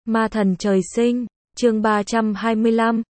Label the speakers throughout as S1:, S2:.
S1: Ma thần trời sinh, chương 325,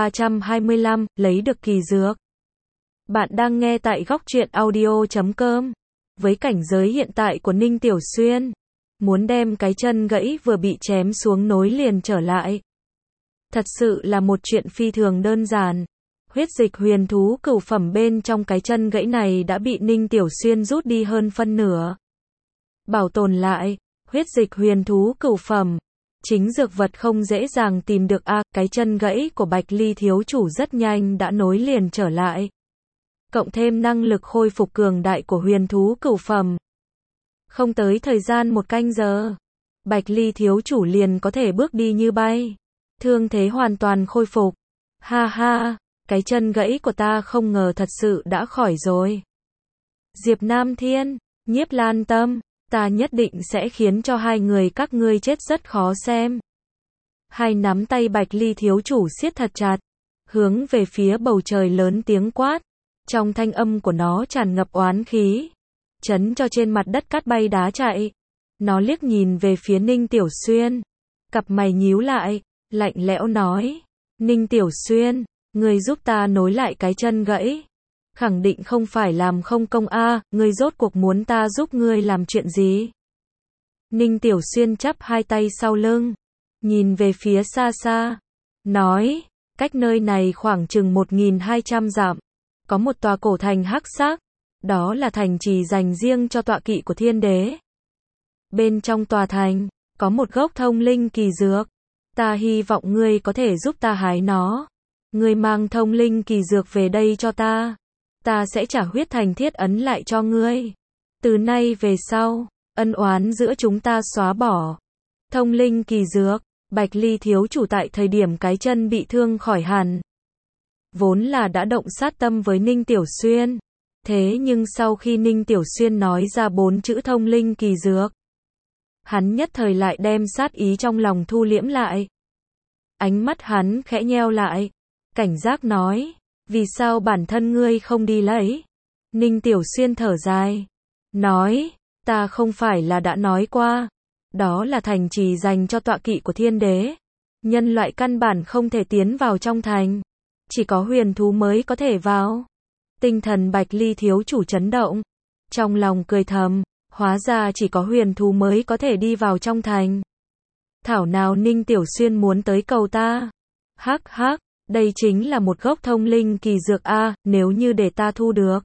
S1: C325, lấy được kỳ dược. Bạn đang nghe tại góc truyện audio.com. Với cảnh giới hiện tại của Ninh Tiểu Xuyên, muốn đem cái chân gãy vừa bị chém xuống nối liền trở lại, thật sự là một chuyện phi thường đơn giản. Huyết dịch huyền thú cửu phẩm bên trong cái chân gãy này đã bị Ninh Tiểu Xuyên rút đi hơn phân nửa. Bảo tồn lại, huyết dịch huyền thú cửu phẩm, chính dược vật không dễ dàng tìm được cái chân gãy của Bạch Ly thiếu chủ rất nhanh đã nối liền trở lại. Cộng thêm năng lực khôi phục cường đại của huyền thú cửu phẩm. Không tới thời gian 1 canh giờ, Bạch Ly thiếu chủ liền có thể bước đi như bay. Thương thế hoàn toàn khôi phục. Ha ha, cái chân gãy của ta không ngờ thật sự đã khỏi rồi. Diệp Nam Thiên, Nhiếp Lan Tâm, ta nhất định sẽ khiến cho hai người các ngươi chết rất khó xem. Hai nắm tay Bạch Ly thiếu chủ siết thật chặt, hướng về phía bầu trời lớn tiếng quát. Trong thanh âm của nó tràn ngập oán khí, chấn cho trên mặt đất cát bay đá chạy. Nó liếc nhìn về phía Ninh Tiểu Xuyên, cặp mày nhíu lại, lạnh lẽo nói: Ninh Tiểu Xuyên, ngươi giúp ta nối lại cái chân gãy, khẳng định không phải làm không công ngươi rốt cuộc muốn ta giúp ngươi làm chuyện gì? Ninh Tiểu Xuyên chắp hai tay sau lưng, nhìn về phía xa xa, nói: cách nơi này khoảng chừng 1200 dặm, có một tòa cổ thành hắc sắc, đó là thành trì dành riêng cho tọa kỵ của Thiên Đế. Bên trong tòa thành, có một gốc thông linh kỳ dược, ta hy vọng ngươi có thể giúp ta hái nó. Ngươi mang thông linh kỳ dược về đây cho ta, ta sẽ trả huyết thành thiết ấn lại cho ngươi. Từ nay về sau, ân oán giữa chúng ta xóa bỏ. Thông linh kỳ dược, Bạch Ly thiếu chủ tại thời điểm cái chân bị thương khỏi hẳn, vốn là đã động sát tâm với Ninh Tiểu Xuyên. Thế nhưng sau khi Ninh Tiểu Xuyên nói ra 4 chữ thông linh kỳ dược, hắn nhất thời lại đem sát ý trong lòng thu liễm lại. Ánh mắt hắn khẽ nheo lại, cảnh giác nói: vì sao bản thân ngươi không đi lấy? Ninh Tiểu Xuyên thở dài, nói: ta không phải là đã nói qua, đó là thành trì dành cho tọa kỵ của Thiên Đế. Nhân loại căn bản không thể tiến vào trong thành, chỉ có huyền thú mới có thể vào. Tinh thần Bạch Ly thiếu chủ chấn động, trong lòng cười thầm, hóa ra chỉ có huyền thú mới có thể đi vào trong thành. Thảo nào Ninh Tiểu Xuyên muốn tới cầu ta. Hắc hắc, đây chính là một gốc thông linh kỳ dược nếu như để ta thu được,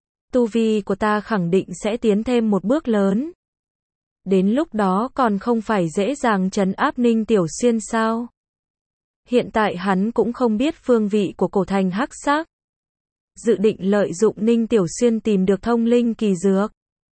S1: tu vi của ta khẳng định sẽ tiến thêm một bước lớn. Đến lúc đó còn không phải dễ dàng trấn áp Ninh Tiểu Xuyên sao? Hiện tại hắn cũng không biết phương vị của cổ thành hắc sắc, dự định lợi dụng Ninh Tiểu Xuyên tìm được thông linh kỳ dược,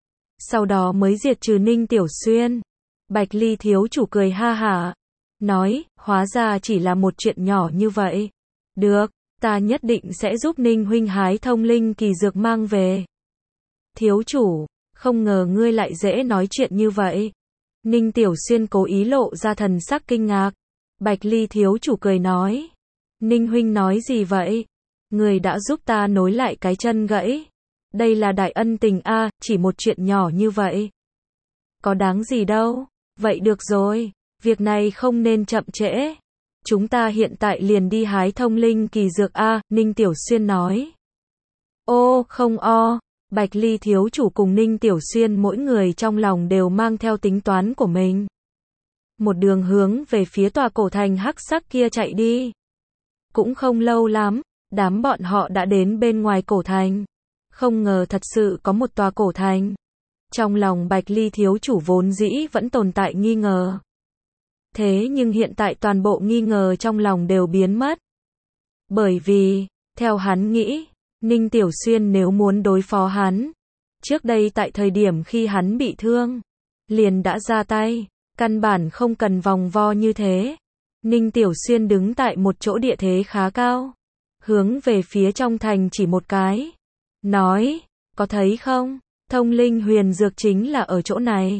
S1: sau đó mới diệt trừ Ninh Tiểu Xuyên. Bạch Ly thiếu chủ cười ha hả, nói: hóa ra chỉ là một chuyện nhỏ như vậy. Được, ta nhất định sẽ giúp Ninh huynh hái thông linh kỳ dược mang về. Thiếu chủ, không ngờ ngươi lại dễ nói chuyện như vậy. Ninh Tiểu Xuyên cố ý lộ ra thần sắc kinh ngạc. Bạch Ly thiếu chủ cười nói: Ninh huynh nói gì vậy? Người đã giúp ta nối lại cái chân gãy, đây là đại ân tình chỉ một chuyện nhỏ như vậy, có đáng gì đâu. Vậy được rồi, việc này không nên chậm trễ, chúng ta hiện tại liền đi hái thông linh kỳ dược Ninh Tiểu Xuyên nói. Ô không Bạch Ly thiếu chủ cùng Ninh Tiểu Xuyên mỗi người trong lòng đều mang theo tính toán của mình, một đường hướng về phía tòa cổ thành hắc sắc kia chạy đi. Cũng không lâu lắm, đám bọn họ đã đến bên ngoài cổ thành. Không ngờ thật sự có một tòa cổ thành. Trong lòng Bạch Ly thiếu chủ vốn dĩ vẫn tồn tại nghi ngờ. Thế nhưng hiện tại toàn bộ nghi ngờ trong lòng đều biến mất. Bởi vì, theo hắn nghĩ, Ninh Tiểu Xuyên nếu muốn đối phó hắn, trước đây tại thời điểm khi hắn bị thương, liền đã ra tay, căn bản không cần vòng vo như thế. Ninh Tiểu Xuyên đứng tại một chỗ địa thế khá cao, hướng về phía trong thành chỉ một cái, nói: có thấy không, thông linh huyền dược chính là ở chỗ này.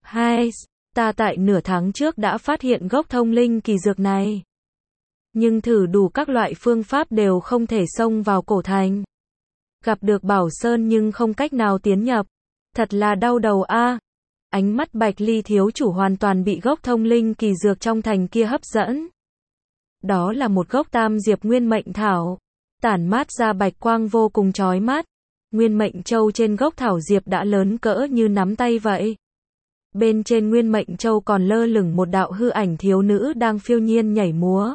S1: Ta tại nửa tháng trước đã phát hiện gốc thông linh kỳ dược này, nhưng thử đủ các loại phương pháp đều không thể xông vào cổ thành. Gặp được Bảo Sơn nhưng không cách nào tiến nhập, thật là đau đầu Ánh mắt Bạch Ly thiếu chủ hoàn toàn bị gốc thông linh kỳ dược trong thành kia hấp dẫn. Đó là một gốc tam diệp nguyên mệnh thảo, tản mát ra bạch quang vô cùng chói mắt. Nguyên mệnh châu trên gốc thảo diệp đã lớn cỡ như nắm tay vậy. Bên trên nguyên mệnh châu còn lơ lửng một đạo hư ảnh thiếu nữ đang phiêu nhiên nhảy múa.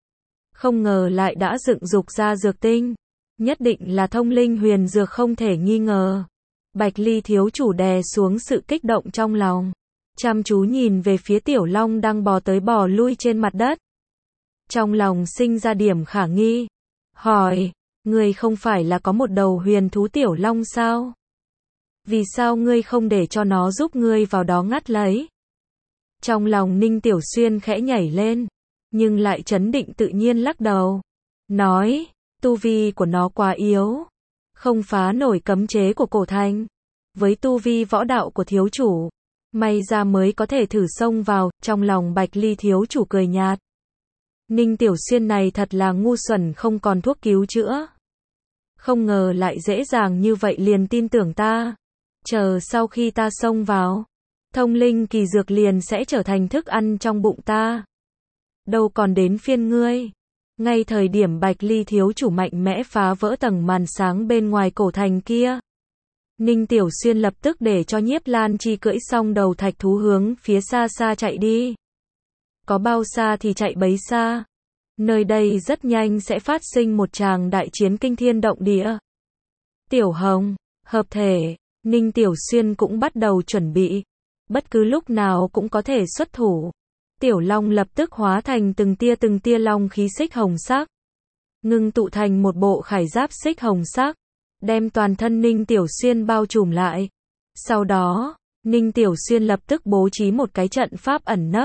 S1: Không ngờ lại đã dựng dục ra dược tinh. Nhất định là thông linh huyền dược không thể nghi ngờ. Bạch Ly thiếu chủ đè xuống sự kích động trong lòng. Chăm chú nhìn về phía tiểu long đang bò tới bò lui trên mặt đất. Trong lòng sinh ra điểm khả nghi. Hỏi, ngươi không phải là có một đầu huyền thú tiểu long sao? Vì sao ngươi không để cho nó giúp ngươi vào đó ngắt lấy? Trong lòng Ninh Tiểu Xuyên khẽ nhảy lên, nhưng lại trấn định tự nhiên lắc đầu. Nói, tu vi của nó quá yếu, không phá nổi cấm chế của cổ thành. Với tu vi võ đạo của thiếu chủ, may ra mới có thể thử xông vào. Trong lòng Bạch Ly thiếu chủ cười nhạt. Ninh Tiểu Xuyên này thật là ngu xuẩn, không còn thuốc cứu chữa. Không ngờ lại dễ dàng như vậy liền tin tưởng ta. Chờ sau khi ta xông vào, thông linh kỳ dược liền sẽ trở thành thức ăn trong bụng ta. Đâu còn đến phiên ngươi. Ngay thời điểm Bạch Ly thiếu chủ mạnh mẽ phá vỡ tầng màn sáng bên ngoài cổ thành kia, Ninh Tiểu Xuyên lập tức để cho Nhiếp Lan Chi cưỡi xong đầu thạch thú hướng phía xa xa chạy đi. Có bao xa thì chạy bấy xa. Nơi đây rất nhanh sẽ phát sinh một tràng đại chiến kinh thiên động địa. Tiểu Hồng, hợp thể, Ninh Tiểu Xuyên cũng bắt đầu chuẩn bị. Bất cứ lúc nào cũng có thể xuất thủ. Tiểu Long lập tức hóa thành từng tia long khí xích hồng sắc. Ngưng tụ thành một bộ khải giáp xích hồng sắc. Đem toàn thân Ninh Tiểu Xuyên bao trùm lại. Sau đó, Ninh Tiểu Xuyên lập tức bố trí một cái trận pháp ẩn nấp.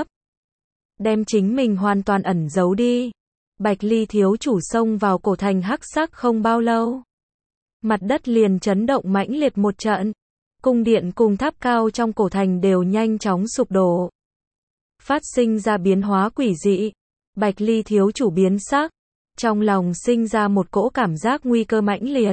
S1: Đem chính mình hoàn toàn ẩn giấu đi. Bạch Ly thiếu chủ xông vào cổ thành hắc sắc không bao lâu. Mặt đất liền chấn động mãnh liệt một trận. Cung điện cùng tháp cao trong cổ thành đều nhanh chóng sụp đổ. Phát sinh ra biến hóa quỷ dị. Bạch Ly thiếu chủ biến sắc. Trong lòng sinh ra một cỗ cảm giác nguy cơ mãnh liệt.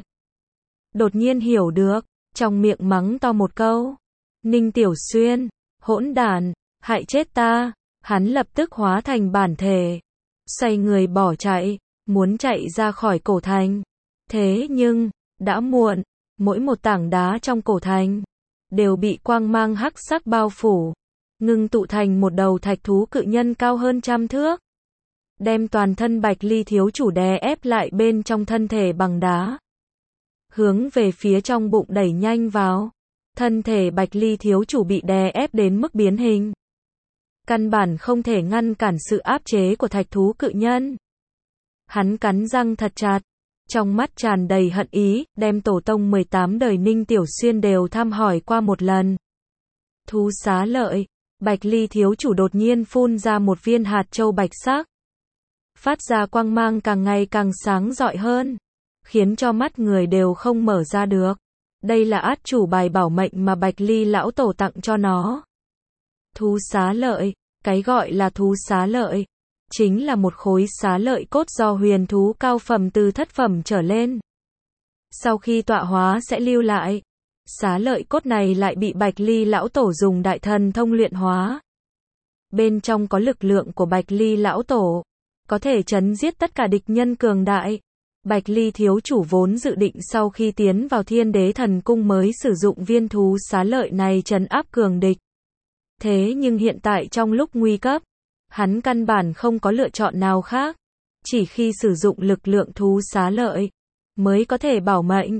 S1: Đột nhiên hiểu được, trong miệng mắng to một câu. Ninh Tiểu Xuyên, hỗn đản, hại chết ta. Hắn lập tức hóa thành bản thể. Xoay người bỏ chạy, muốn chạy ra khỏi cổ thành. Thế nhưng, đã muộn, mỗi một tảng đá trong cổ thành đều bị quang mang hắc sắc bao phủ, ngưng tụ thành một đầu thạch thú cự nhân cao hơn 100 thước. Đem toàn thân Bạch Ly thiếu chủ đè ép lại bên trong thân thể bằng đá. Hướng về phía trong bụng đẩy nhanh vào. Thân thể Bạch Ly thiếu chủ bị đè ép đến mức biến hình. Căn bản không thể ngăn cản sự áp chế của thạch thú cự nhân. Hắn cắn răng thật chặt, trong mắt tràn đầy hận ý, đem tổ tông 18 đời Ninh Tiểu Xuyên đều thăm hỏi qua một lần. Thú xá lợi, Bạch Ly thiếu chủ đột nhiên phun ra một viên hạt châu bạch sắc. Phát ra quang mang càng ngày càng sáng rọi hơn, khiến cho mắt người đều không mở ra được. Đây là át chủ bài bảo mệnh mà Bạch Ly lão tổ tặng cho nó. Thú xá lợi, cái gọi là thú xá lợi, chính là một khối xá lợi cốt do huyền thú cao phẩm từ thất phẩm trở lên. Sau khi tọa hóa sẽ lưu lại. Xá lợi cốt này lại bị Bạch Ly lão tổ dùng đại thần thông luyện hóa. Bên trong có lực lượng của Bạch Ly lão tổ, có thể trấn giết tất cả địch nhân cường đại. Bạch Ly thiếu chủ vốn dự định sau khi tiến vào Thiên Đế Thần Cung mới sử dụng viên thú xá lợi này trấn áp cường địch. Thế nhưng hiện tại trong lúc nguy cấp, hắn căn bản không có lựa chọn nào khác. Chỉ khi sử dụng lực lượng thú xá lợi, mới có thể bảo mệnh.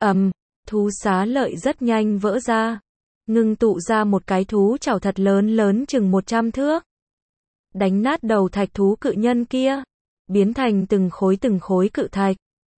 S1: Thú xá lợi rất nhanh vỡ ra. Ngưng tụ ra một cái thú chảo thật lớn chừng 100 thước. Đánh nát đầu thạch thú cự nhân kia. Biến thành từng khối cự thạch.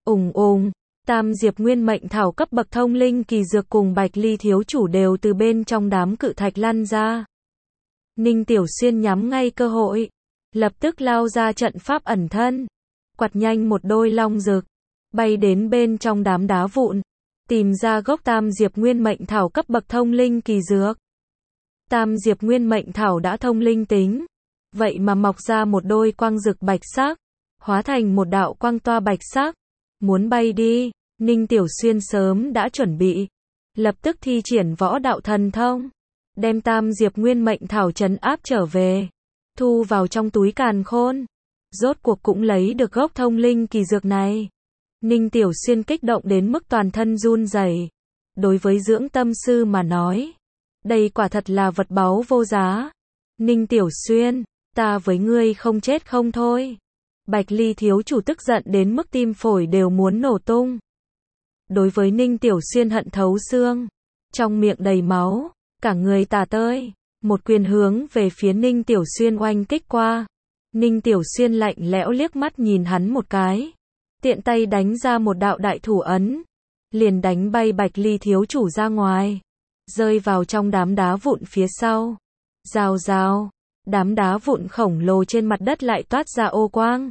S1: Tam diệp nguyên mệnh thảo cấp bậc thông linh kỳ dược cùng Bạch Ly thiếu chủ đều từ bên trong đám cự thạch lăn ra. Ninh Tiểu Xuyên nhắm ngay cơ hội, lập tức lao ra trận pháp ẩn thân, quạt nhanh một đôi long rực, bay đến bên trong đám đá vụn, tìm ra gốc tam diệp nguyên mệnh thảo cấp bậc thông linh kỳ dược. Tam diệp nguyên mệnh thảo đã thông linh tính, vậy mà mọc ra một đôi quang rực bạch sắc, hóa thành một đạo quang toa bạch sắc, muốn bay đi. Ninh Tiểu Xuyên sớm đã chuẩn bị, lập tức thi triển võ đạo thần thông, đem tam diệp nguyên mệnh thảo trấn áp trở về, thu vào trong túi càn khôn. Rốt cuộc cũng lấy được gốc thông linh kỳ dược này. Ninh Tiểu Xuyên kích động đến mức toàn thân run rẩy. Đối với dưỡng tâm sư mà nói, đây quả thật là vật báu vô giá. Ninh Tiểu Xuyên, ta với ngươi không chết không thôi. Bạch Ly thiếu chủ tức giận đến mức tim phổi đều muốn nổ tung. Đối với Ninh Tiểu Xuyên hận thấu xương, trong miệng đầy máu, cả người tả tơi, một quyền hướng về phía Ninh Tiểu Xuyên oanh kích qua. Ninh Tiểu Xuyên lạnh lẽo liếc mắt nhìn hắn một cái, tiện tay đánh ra một đạo đại thủ ấn, liền đánh bay Bạch Ly thiếu chủ ra ngoài, rơi vào trong đám đá vụn phía sau. Rào rào, đám đá vụn khổng lồ trên mặt đất lại toát ra ô quang,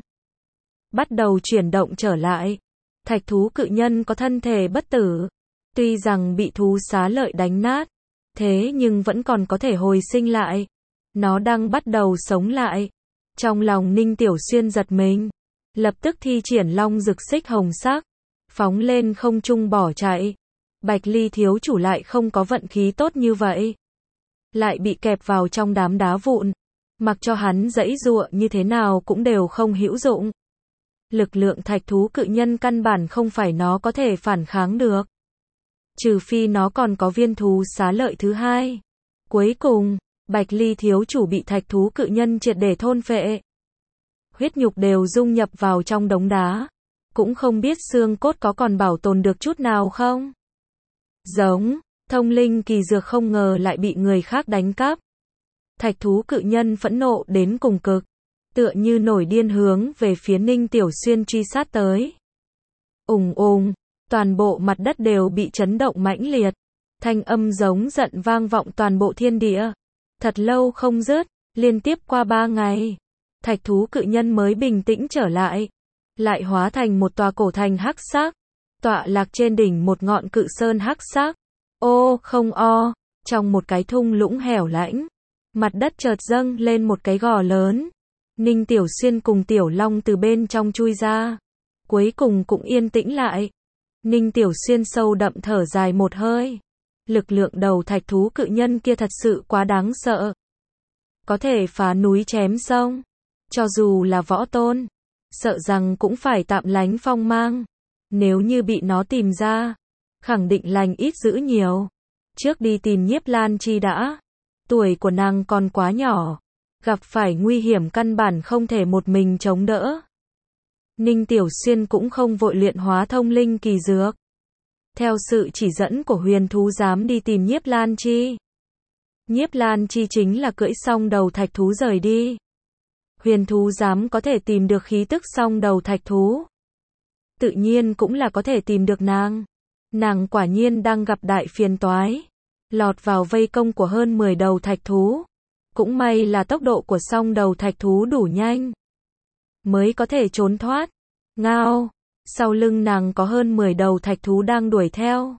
S1: bắt đầu chuyển động trở lại. Thạch thú cự nhân có thân thể bất tử, tuy rằng bị thú xá lợi đánh nát, thế nhưng vẫn còn có thể hồi sinh lại. Nó đang bắt đầu sống lại. Trong lòng Ninh Tiểu Xuyên giật mình, lập tức thi triển long rực xích hồng sắc, phóng lên không trung bỏ chạy. Bạch Ly thiếu chủ lại không có vận khí tốt như vậy, lại bị kẹp vào trong đám đá vụn, mặc cho hắn giãy giụa như thế nào cũng đều không hữu dụng. Lực lượng thạch thú cự nhân căn bản không phải nó có thể phản kháng được, trừ phi nó còn có viên thú xá lợi thứ hai. Cuối cùng, Bạch Ly thiếu chủ bị thạch thú cự nhân triệt để thôn phệ, huyết nhục đều dung nhập vào trong đống đá, cũng không biết xương cốt có còn bảo tồn được chút nào không. Giống, thông linh kỳ dược không ngờ lại bị người khác đánh cắp. Thạch thú cự nhân phẫn nộ đến cùng cực, tựa như nổi điên hướng về phía Ninh Tiểu Xuyên truy sát tới. Ùng ùng, toàn bộ mặt đất đều bị chấn động mãnh liệt, thanh âm giống giận vang vọng toàn bộ thiên địa. Thật lâu không dứt, liên tiếp qua 3 ngày, thạch thú cự nhân mới bình tĩnh trở lại, lại hóa thành một tòa cổ thành hắc sắc, tọa lạc trên đỉnh một ngọn cự sơn hắc sắc. Ô không o, trong một cái thung lũng hẻo lánh, mặt đất chợt dâng lên một cái gò lớn. Ninh Tiểu Xuyên cùng Tiểu Long từ bên trong chui ra, cuối cùng cũng yên tĩnh lại. Ninh Tiểu Xuyên sâu đậm thở dài một hơi. Lực lượng đầu thạch thú cự nhân kia thật sự quá đáng sợ, có thể phá núi chém sông, cho dù là võ tôn, sợ rằng cũng phải tạm lánh phong mang. Nếu như bị nó tìm ra, khẳng định lành ít dữ nhiều. Trước đi tìm Nhiếp Lan Chi đã, tuổi của nàng còn quá nhỏ, gặp phải nguy hiểm căn bản không thể một mình chống đỡ. Ninh Tiểu Xuyên cũng không vội luyện hóa thông linh kỳ dược, theo sự chỉ dẫn của huyền thú giám đi tìm Nhiếp Lan Chi. Nhiếp Lan Chi chính là cưỡi song đầu thạch thú rời đi. Huyền thú giám có thể tìm được khí tức song đầu thạch thú, tự nhiên cũng là có thể tìm được nàng. Nàng quả nhiên đang gặp đại phiền toái, lọt vào vây công của hơn 10 đầu thạch thú. Cũng may là tốc độ của song đầu thạch thú đủ nhanh, mới có thể trốn thoát. Ngao, sau lưng nàng có hơn 10 đầu thạch thú đang đuổi theo.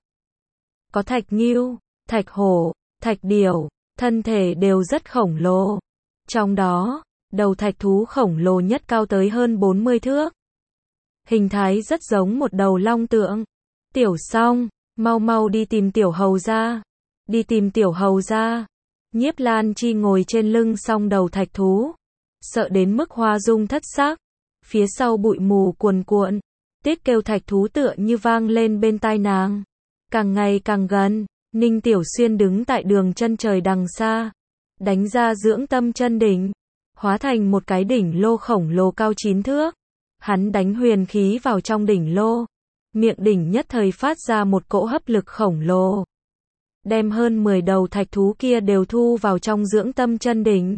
S1: Có thạch ngưu, thạch hổ, thạch điểu, thân thể đều rất khổng lồ. Trong đó, đầu thạch thú khổng lồ nhất cao tới hơn 40 thước. Hình thái rất giống một đầu long tượng. Tiểu Song, mau mau đi tìm Tiểu Hầu ra. Đi tìm Tiểu Hầu ra. Nhiếp Lan Chi ngồi trên lưng song đầu thạch thú, sợ đến mức hoa dung thất sắc. Phía sau bụi mù cuồn cuộn, tiếng kêu thạch thú tựa như vang lên bên tai nàng. Càng ngày càng gần, Ninh Tiểu Xuyên đứng tại đường chân trời đằng xa, đánh ra dưỡng tâm chân đỉnh, hóa thành một cái đỉnh lô khổng lồ cao 9 thước. Hắn đánh huyền khí vào trong đỉnh lô, miệng đỉnh nhất thời phát ra một cỗ hấp lực khổng lồ, đem hơn 10 đầu thạch thú kia đều thu vào trong dưỡng tâm chân đỉnh.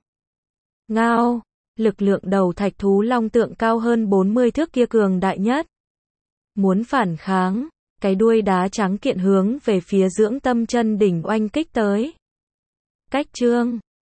S1: Ngao, lực lượng đầu thạch thú long tượng cao hơn 40 thước kia cường đại nhất. Muốn phản kháng, cái đuôi đá trắng kiện hướng về phía dưỡng tâm chân đỉnh oanh kích tới. Cách chương